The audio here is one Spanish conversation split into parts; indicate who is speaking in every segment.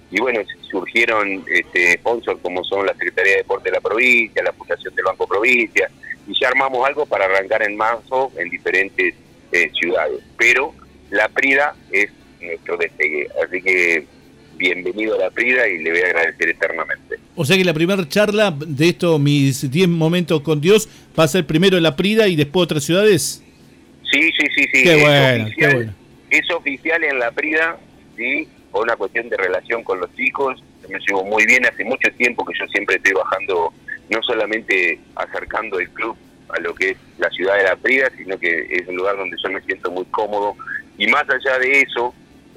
Speaker 1: y bueno, surgieron sponsors como son la Secretaría de Deporte de la provincia, la Fundación del Banco Provincia, y ya armamos algo para arrancar en marzo en diferentes ciudades. Pero la Prida es nuestro despegue, así que bienvenido a la Prida y le voy a agradecer eternamente.
Speaker 2: O sea que la primera charla de estos mis 10 momentos con Dios va a ser primero en la Prida y después otras ciudades.
Speaker 1: Sí.
Speaker 2: Qué bueno, qué bueno.
Speaker 1: Es oficial en la Prida, sí, por una cuestión de relación con los chicos. Me llevo muy bien, hace mucho tiempo que yo siempre estoy bajando, no solamente acercando el club a lo que es la ciudad de la Prida, sino que es un lugar donde yo me siento muy cómodo. Y más allá de eso,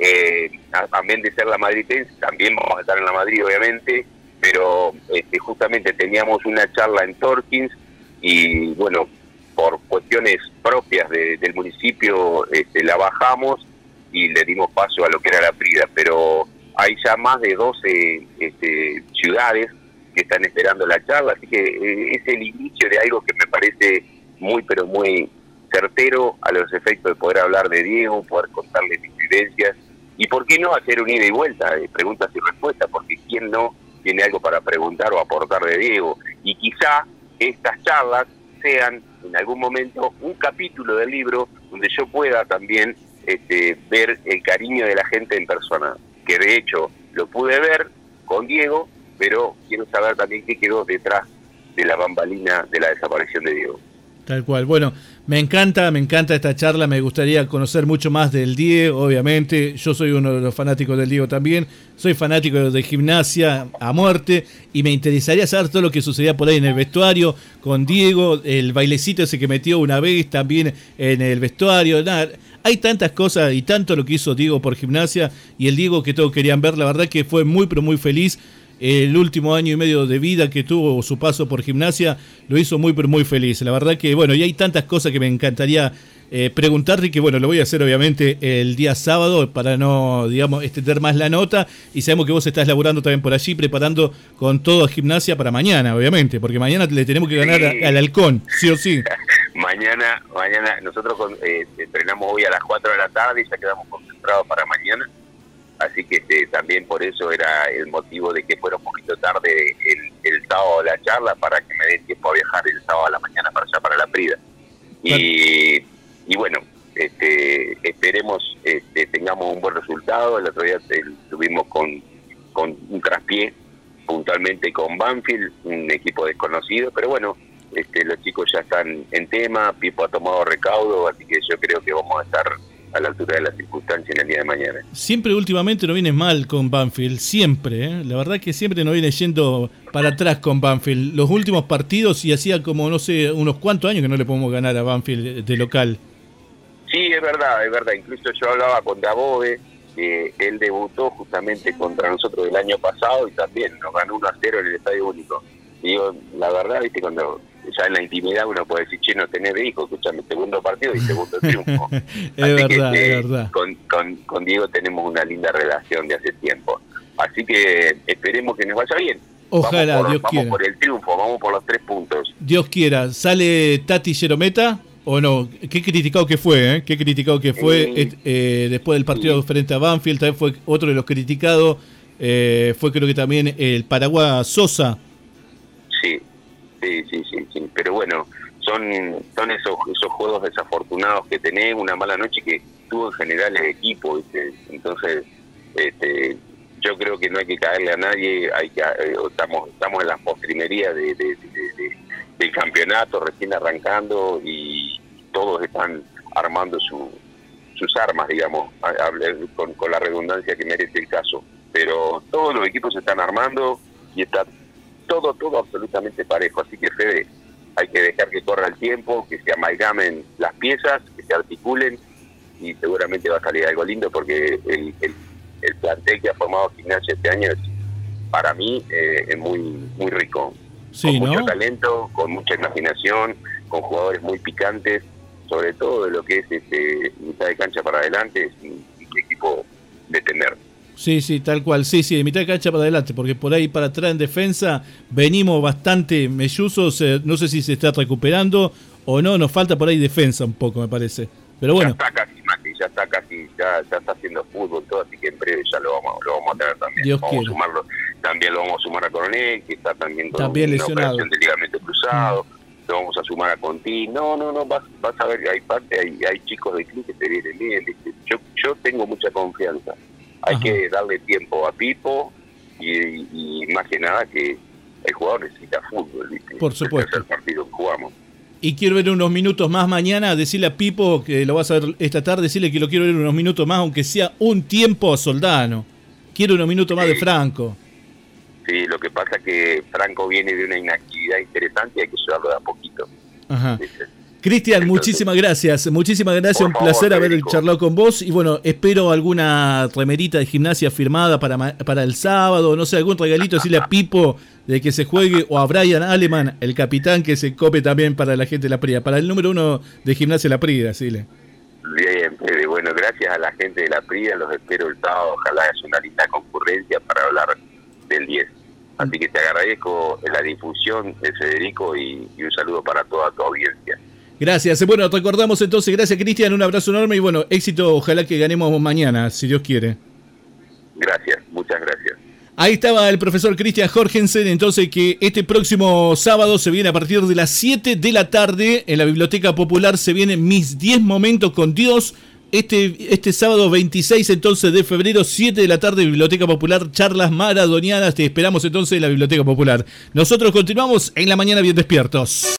Speaker 1: también de ser la madridense, también vamos a estar en la Madrid, obviamente, pero justamente teníamos una charla en Torkins y bueno, por cuestiones propias del municipio la bajamos y le dimos paso a lo que era la Prida, pero hay ya más de 12 ciudades que están esperando la charla, así que es el inicio de algo que me parece muy, pero muy certero a los efectos de poder hablar de Diego, poder contarle mis vivencias, y por qué no hacer un ida y vuelta, preguntas y respuestas, porque quién no tiene algo para preguntar o aportar de Diego, y quizá estas charlas sean en algún momento un capítulo del libro donde yo pueda también ver el cariño de la gente en persona, que de hecho lo pude ver con Diego, pero quiero saber también qué quedó detrás de la bambalina de la desaparición de Diego.
Speaker 2: Tal cual. Bueno, me encanta esta charla, me gustaría conocer mucho más del Diego, obviamente. Yo soy uno de los fanáticos del Diego también, soy fanático de Gimnasia a muerte y me interesaría saber todo lo que sucedía por ahí en el vestuario con Diego, el bailecito ese que metió una vez también en el vestuario. Nada, hay tantas cosas y tanto lo que hizo Diego por Gimnasia y el Diego que todos querían ver. La verdad que fue muy, pero muy feliz. El último año y medio de vida que tuvo su paso por Gimnasia lo hizo muy, pero muy feliz. La verdad que, bueno, y hay tantas cosas que me encantaría preguntarte y que, bueno, lo voy a hacer obviamente el día sábado para no, digamos, extender más la nota. Y sabemos que vos estás laburando también por allí, preparando con todo a Gimnasia para mañana, obviamente, porque mañana le tenemos que ganar al Halcón, sí o sí.
Speaker 1: Mañana nosotros entrenamos hoy a las 4 de la tarde y ya quedamos concentrados para mañana. Así que también por eso era el motivo de que fuera un poquito tarde el sábado la charla, para que me dé tiempo a viajar el sábado a la mañana para allá, para la Prida. Y bueno, esperemos tengamos un buen resultado. El otro día estuvimos con un traspié, puntualmente con Banfield, un equipo desconocido, pero bueno, los chicos ya están en tema, Pipo ha tomado recaudo, así que yo creo que vamos a estar a la altura de las circunstancias en el día de mañana.
Speaker 2: Siempre últimamente no viene mal con Banfield, siempre, ¿eh? La verdad que siempre nos viene yendo para atrás con Banfield. Los últimos partidos, y hacía como, no sé, unos cuantos años que no le podemos ganar a Banfield de local.
Speaker 1: Sí, es verdad. Incluso yo hablaba con Dabove, que él debutó justamente contra nosotros el año pasado y también nos ganó 1-0 en el Estadio Único. Y digo, la verdad, viste, cuando ya en la intimidad uno puede decir, che, no tenés de hijo, escuchame, segundo partido y segundo triunfo.
Speaker 2: Es verdad.
Speaker 1: Con Diego tenemos una linda relación de hace tiempo. Así que esperemos que nos vaya bien.
Speaker 2: Ojalá, Dios quiera.
Speaker 1: Vamos por el triunfo, vamos por los 3 puntos.
Speaker 2: Dios quiera. ¿Sale Tati Yerometa o no? Qué criticado que fue, ¿eh? Qué criticado que fue después del partido frente a Banfield. También fue otro de los criticados. Fue creo que también el Paraguay Sosa.
Speaker 1: Sí. Pero bueno, son esos juegos desafortunados que tenés, una mala noche que tuvo en general el equipo, ¿viste? Entonces yo creo que no hay que caerle a nadie, estamos en las postrimerías del campeonato, recién arrancando, y todos están armando sus armas, digamos, con la redundancia que merece el caso, pero todos los equipos se están armando y está todo absolutamente parejo, así que Fede, hay que dejar que corra el tiempo, que se amalgamen las piezas, que se articulen, y seguramente va a salir algo lindo, porque el plantel que ha formado Gimnasia este año es, para mí, es muy rico,
Speaker 2: sí,
Speaker 1: con
Speaker 2: ¿no?
Speaker 1: mucho talento, con mucha imaginación, con jugadores muy picantes, sobre todo de lo que es mitad de cancha para adelante, es un equipo de tener.
Speaker 2: Sí, tal cual, sí, de mitad de cancha para adelante, porque por ahí para atrás en defensa venimos bastante melluzos, no sé si se está recuperando o no, nos falta por ahí defensa un poco, me parece, pero bueno.
Speaker 1: Ya está casi y ya está casi, ya está haciendo fútbol todo, así que en breve ya lo vamos a tener también.
Speaker 2: Dios
Speaker 1: vamos
Speaker 2: quiere.
Speaker 1: a sumarlo, también lo vamos a sumar a Coronel, que está también con
Speaker 2: También
Speaker 1: una
Speaker 2: lesionado.
Speaker 1: operación de ligamento cruzado. Lo vamos a sumar a Conti. No, vas a ver que hay chicos del club que te vienen bien, ¿viste? Yo tengo mucha confianza. Hay
Speaker 2: Ajá.
Speaker 1: que darle tiempo a Pipo y más que nada que el jugador necesita fútbol, ¿viste?
Speaker 2: Por supuesto.
Speaker 1: Es el partido que jugamos.
Speaker 2: Y quiero ver unos minutos más mañana, decirle a Pipo, que lo vas a ver esta tarde, decirle que lo quiero ver unos minutos más, aunque sea un tiempo a Soldano. Quiero unos minutos más de Franco.
Speaker 1: Sí, lo que pasa es que Franco viene de una inactividad interesante y hay que llevarlo de a poquito.
Speaker 2: Ajá.
Speaker 1: ¿Viste?
Speaker 2: Cristian,
Speaker 1: Entonces,
Speaker 2: muchísimas gracias,
Speaker 1: por
Speaker 2: un
Speaker 1: favor,
Speaker 2: placer haber
Speaker 1: Federico.
Speaker 2: charlado con vos y bueno, espero alguna remerita de Gimnasia firmada para el sábado, no sé, algún regalito, decirle a Pipo de que se juegue o a Brian Aleman, el capitán, que se cope también para la gente de La Prida, para el número 1 de Gimnasia La Prida, decirle.
Speaker 1: Bien, Fede, bueno, gracias a la gente de La Prida, los espero el sábado, ojalá haya una linda concurrencia para hablar del 10. Así que te agradezco la difusión de Federico y un saludo para toda tu audiencia.
Speaker 2: Gracias. Bueno, recordamos entonces, gracias Cristian, un abrazo enorme y bueno, éxito, ojalá que ganemos mañana, si Dios quiere.
Speaker 1: Gracias, muchas gracias.
Speaker 2: Ahí estaba el profesor Cristian Jorgensen, entonces que este próximo sábado se viene a partir de las 7 de la tarde en la Biblioteca Popular, se vienen Mis 10 Momentos con Dios. Este sábado 26 entonces de febrero, 7 de la tarde, Biblioteca Popular, charlas maradonianas, te esperamos entonces en la Biblioteca Popular. Nosotros continuamos en la mañana bien despiertos.